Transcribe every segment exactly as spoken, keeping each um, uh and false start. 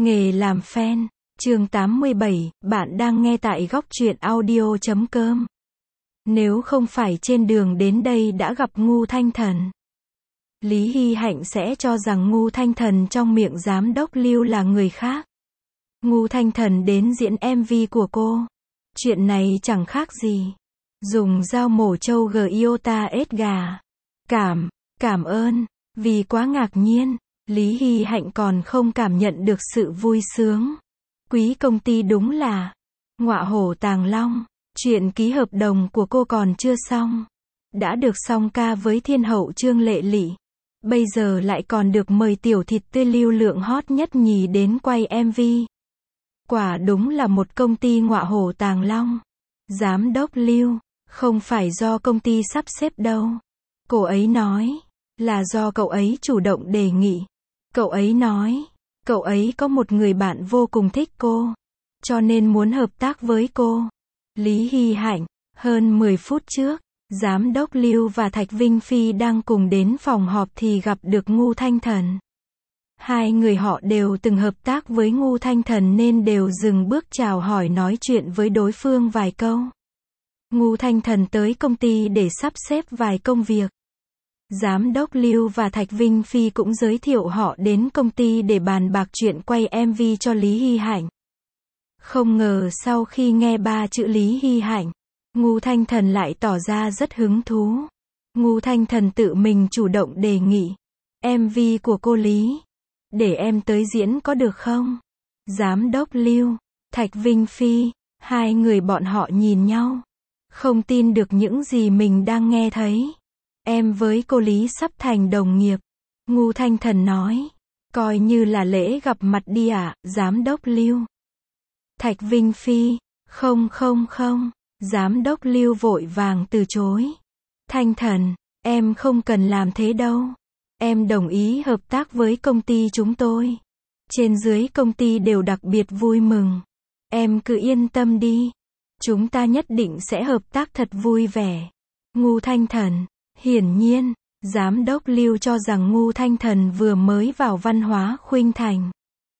Nghề làm fan, chương tám mươi bảy, bạn đang nghe tại góc truyện audio chấm com. Nếu không phải trên đường đến đây đã gặp Ngu Thanh Thần, Lý Hy Hạnh sẽ cho rằng Ngu Thanh Thần trong miệng giám đốc Lưu là người khác. Ngu Thanh Thần đến diễn em vê của cô. Chuyện này chẳng khác gì dùng dao mổ trâu Giota ết gà. Cảm, cảm ơn. Vì quá ngạc nhiên, Lý Hy Hạnh còn không cảm nhận được sự vui sướng. Quý công ty đúng là ngọa hổ tàng long. Chuyện ký hợp đồng của cô còn chưa xong, đã được song ca với thiên hậu Trương Lệ Lị. Bây giờ lại còn được mời tiểu thịt tươi lưu lượng hot nhất nhì đến quay em vê. Quả đúng là một công ty ngọa hổ tàng long. Giám đốc Lưu, không phải do công ty sắp xếp đâu. Cô ấy nói, là do cậu ấy chủ động đề nghị. Cậu ấy nói, cậu ấy có một người bạn vô cùng thích cô, cho nên muốn hợp tác với cô. Lý Hy Hạnh, hơn mười phút trước, Giám đốc Lưu và Thạch Vinh Phi đang cùng đến phòng họp thì gặp được Ngu Thanh Thần. Hai người họ đều từng hợp tác với Ngu Thanh Thần nên đều dừng bước chào hỏi nói chuyện với đối phương vài câu. Ngu Thanh Thần tới công ty để sắp xếp vài công việc. Giám đốc Lưu và Thạch Vinh Phi cũng giới thiệu họ đến công ty để bàn bạc chuyện quay em vê cho Lý Hy Hạnh. Không ngờ sau khi nghe ba chữ Lý Hy Hạnh, Ngu Thanh Thần lại tỏ ra rất hứng thú. Ngu Thanh Thần tự mình chủ động đề nghị, em vê của cô Lý, để em tới diễn có được không? Giám đốc Lưu, Thạch Vinh Phi, hai người bọn họ nhìn nhau, không tin được những gì mình đang nghe thấy. Em với cô Lý sắp thành đồng nghiệp. Ngu Thanh Thần nói, coi như là lễ gặp mặt đi ạ, à, Giám đốc Lưu. Thạch Vinh Phi, không không không, Giám đốc Lưu vội vàng từ chối. Thanh Thần, em không cần làm thế đâu. Em đồng ý hợp tác với công ty chúng tôi. Trên dưới công ty đều đặc biệt vui mừng. Em cứ yên tâm đi. Chúng ta nhất định sẽ hợp tác thật vui vẻ. Ngu Thanh Thần, hiển nhiên, Giám đốc Lưu cho rằng Ngu Thanh Thần vừa mới vào Văn Hóa Khuynh Thành.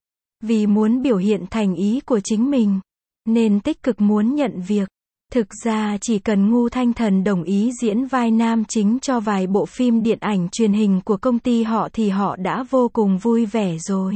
Vì muốn biểu hiện thành ý của chính mình, nên tích cực muốn nhận việc. Thực ra chỉ cần Ngu Thanh Thần đồng ý diễn vai nam chính cho vài bộ phim điện ảnh truyền hình của công ty họ thì họ đã vô cùng vui vẻ rồi.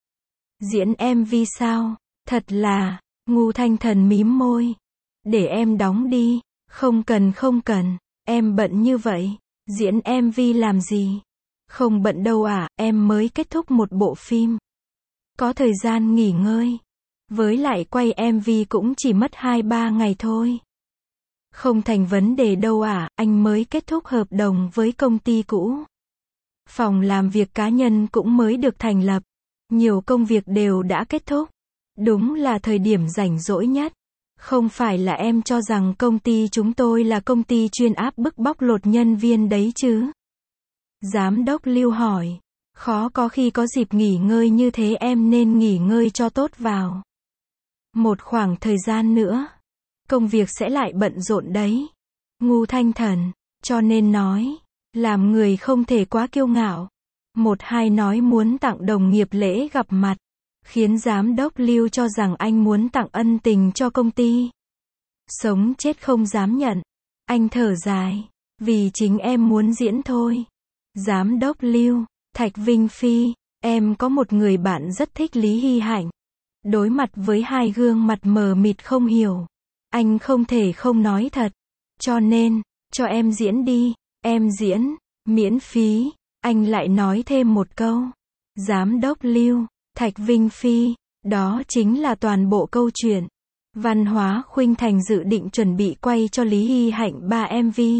Diễn em vê sao? Thật là, Ngu Thanh Thần mím môi. Để em đóng đi. Không cần không cần, em bận như vậy. Diễn em vê làm gì? Không bận đâu à, em mới kết thúc một bộ phim. Có thời gian nghỉ ngơi. Với lại quay em vê cũng chỉ mất hai ba ngày thôi. Không thành vấn đề đâu à, anh mới kết thúc hợp đồng với công ty cũ. Phòng làm việc cá nhân cũng mới được thành lập. Nhiều công việc đều đã kết thúc. Đúng là thời điểm rảnh rỗi nhất. Không phải là em cho rằng công ty chúng tôi là công ty chuyên áp bức bóc lột nhân viên đấy chứ? Giám đốc Lưu hỏi. Khó có khi có dịp nghỉ ngơi như thế, em nên nghỉ ngơi cho tốt vào. Một khoảng thời gian nữa, công việc sẽ lại bận rộn đấy. Ngu Thanh Thần, cho nên nói, làm người không thể quá kiêu ngạo. Một hai nói muốn tặng đồng nghiệp lễ gặp mặt, khiến giám đốc Lưu cho rằng anh muốn tặng ân tình cho công ty. Sống chết không dám nhận. Anh thở dài, vì chính em muốn diễn thôi. Giám đốc Lưu, Thạch Vinh Phi, em có một người bạn rất thích Lý Hy Hạnh. Đối mặt với hai gương mặt mờ mịt không hiểu, anh không thể không nói thật. Cho nên, cho em diễn đi, em diễn, miễn phí. Anh lại nói thêm một câu. Giám đốc Lưu, Thạch Vinh Phi, đó chính là toàn bộ câu chuyện. Văn Hóa Khuynh Thành dự định chuẩn bị quay cho Lý Hy Hạnh ba em vê.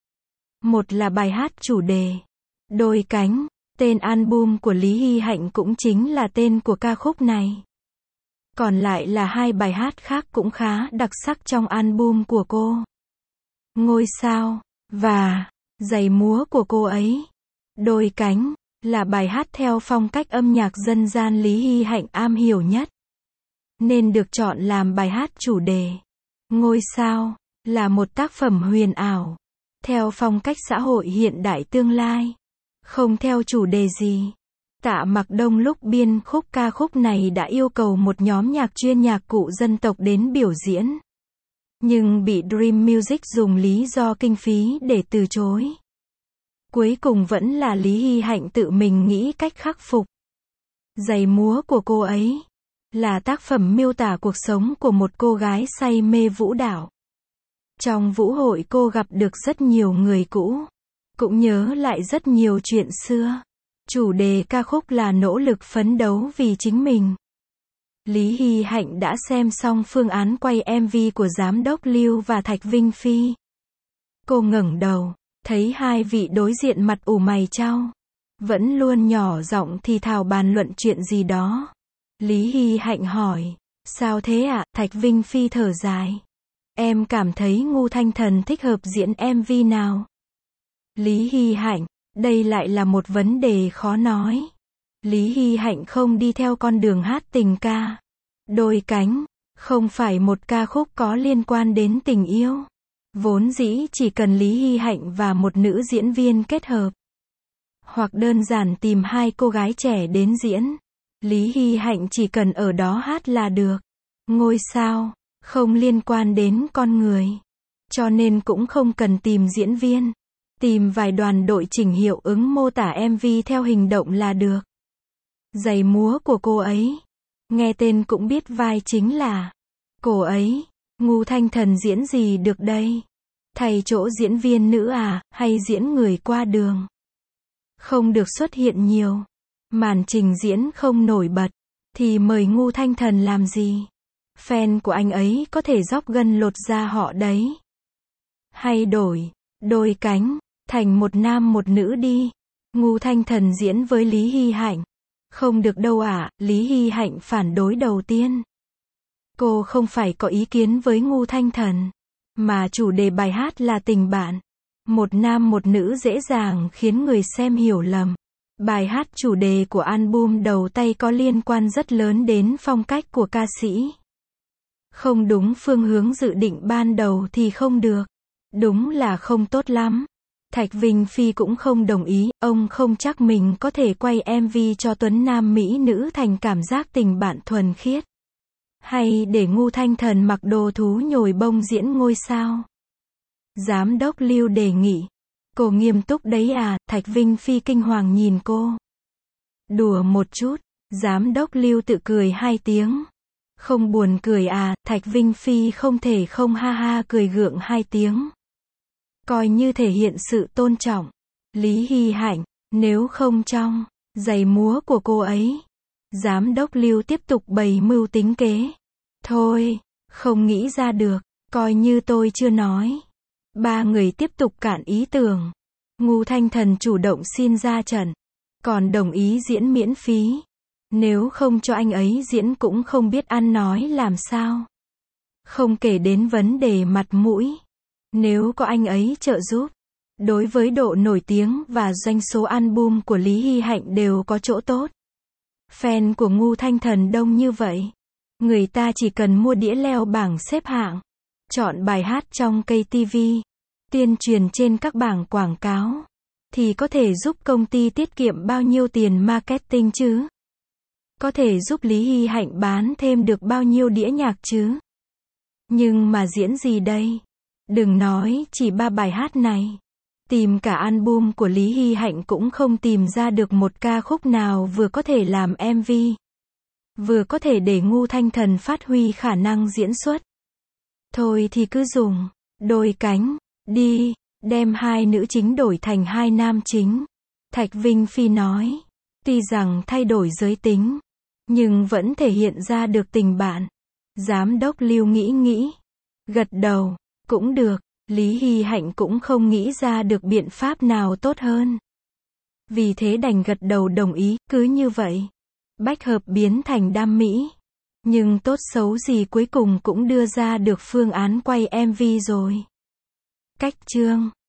Một là bài hát chủ đề, Đôi Cánh, tên album của Lý Hy Hạnh cũng chính là tên của ca khúc này. Còn lại là hai bài hát khác cũng khá đặc sắc trong album của cô. Ngôi Sao, và Giày Múa của cô ấy. Đôi Cánh là bài hát theo phong cách âm nhạc dân gian Lý Hy Hạnh am hiểu nhất, nên được chọn làm bài hát chủ đề. Ngôi Sao là một tác phẩm huyền ảo, theo phong cách xã hội hiện đại tương lai, không theo chủ đề gì. Tạ Mặc Đông lúc biên khúc ca khúc này đã yêu cầu một nhóm nhạc chuyên nhạc cụ dân tộc đến biểu diễn. Nhưng bị Dream Music dùng lý do kinh phí để từ chối. Cuối cùng vẫn là Lý Hy Hạnh tự mình nghĩ cách khắc phục. Giày múa của cô ấy là tác phẩm miêu tả cuộc sống của một cô gái say mê vũ đạo. Trong vũ hội cô gặp được rất nhiều người cũ, cũng nhớ lại rất nhiều chuyện xưa. Chủ đề ca khúc là nỗ lực phấn đấu vì chính mình. Lý Hy Hạnh đã xem xong phương án quay em vê của giám đốc Lưu và Thạch Vinh Phi. Cô ngẩng đầu, thấy hai vị đối diện mặt ủ mày chau, vẫn luôn nhỏ giọng thì thào bàn luận chuyện gì đó. Lý Hy Hạnh hỏi, sao thế ạ? Thạch Vinh Phi thở dài, em cảm thấy Ngu Thanh Thần thích hợp diễn em vê nào? Lý Hy Hạnh, đây lại là một vấn đề khó nói. Lý Hy Hạnh không đi theo con đường hát tình ca. Đôi cánh, không phải một ca khúc có liên quan đến tình yêu. Vốn dĩ chỉ cần Lý Hy Hạnh và một nữ diễn viên kết hợp. Hoặc đơn giản tìm hai cô gái trẻ đến diễn. Lý Hy Hạnh chỉ cần ở đó hát là được. Ngôi sao, không liên quan đến con người. Cho nên cũng không cần tìm diễn viên. Tìm vài đoàn đội chỉnh hiệu ứng mô tả em vê theo hình động là được. Giày múa của cô ấy. Nghe tên cũng biết vai chính là cô ấy. Ngu Thanh Thần diễn gì được đây? Thay chỗ diễn viên nữ à, hay diễn người qua đường? Không được xuất hiện nhiều. Màn trình diễn không nổi bật. Thì mời Ngu Thanh Thần làm gì? Fan của anh ấy có thể dóc gân lột da họ đấy. Hay đổi, đôi cánh, thành một nam một nữ đi. Ngu Thanh Thần diễn với Lý Hy Hạnh. Không được đâu ạ, à, Lý Hy Hạnh phản đối đầu tiên. Cô không phải có ý kiến với Ngu Thanh Thần, mà chủ đề bài hát là tình bạn. Một nam một nữ dễ dàng khiến người xem hiểu lầm. Bài hát chủ đề của album đầu tay có liên quan rất lớn đến phong cách của ca sĩ. Không đúng phương hướng dự định ban đầu thì không được. Đúng là không tốt lắm. Thạch Vinh Phi cũng không đồng ý, ông không chắc mình có thể quay em vê cho Tuấn Nam Mỹ nữ thành cảm giác tình bạn thuần khiết. Hay để Ngu Thanh Thần mặc đồ thú nhồi bông diễn ngôi sao. Giám đốc Lưu đề nghị. Cô nghiêm túc đấy à? Thạch Vinh Phi kinh hoàng nhìn cô. Đùa một chút. Giám đốc Lưu tự cười hai tiếng. Không buồn cười à? Thạch Vinh Phi không thể không ha ha cười gượng hai tiếng. Coi như thể hiện sự tôn trọng. Lý Hy Hạnh, nếu không trong giày múa của cô ấy. Giám đốc Lưu tiếp tục bày mưu tính kế. Thôi, không nghĩ ra được, coi như tôi chưa nói. Ba người tiếp tục cạn ý tưởng. Ngu Thanh Thần chủ động xin ra trận, còn đồng ý diễn miễn phí. Nếu không cho anh ấy diễn cũng không biết ăn nói làm sao. Không kể đến vấn đề mặt mũi. Nếu có anh ấy trợ giúp, đối với độ nổi tiếng và doanh số album của Lý Hy Hạnh đều có chỗ tốt. Fan của Ngu Thanh Thần đông như vậy. Người ta chỉ cần mua đĩa leo bảng xếp hạng, chọn bài hát trong kênh ti vi, tuyên truyền trên các bảng quảng cáo, thì có thể giúp công ty tiết kiệm bao nhiêu tiền marketing chứ? Có thể giúp Lý Hy Hạnh bán thêm được bao nhiêu đĩa nhạc chứ? Nhưng mà diễn gì đây? Đừng nói chỉ ba bài hát này. Tìm cả album của Lý Hy Hạnh cũng không tìm ra được một ca khúc nào vừa có thể làm em vê, vừa có thể để Ngu Thanh Thần phát huy khả năng diễn xuất. Thôi thì cứ dùng đôi cánh đi, đem hai nữ chính đổi thành hai nam chính. Thạch Vinh Phi nói, tuy rằng thay đổi giới tính, nhưng vẫn thể hiện ra được tình bạn. Giám đốc Lưu nghĩ nghĩ, gật đầu, cũng được. Lý Hy Hạnh cũng không nghĩ ra được biện pháp nào tốt hơn. Vì thế đành gật đầu đồng ý, cứ như vậy. Bách hợp biến thành đam mỹ. Nhưng tốt xấu gì cuối cùng cũng đưa ra được phương án quay em vê rồi. Cách chương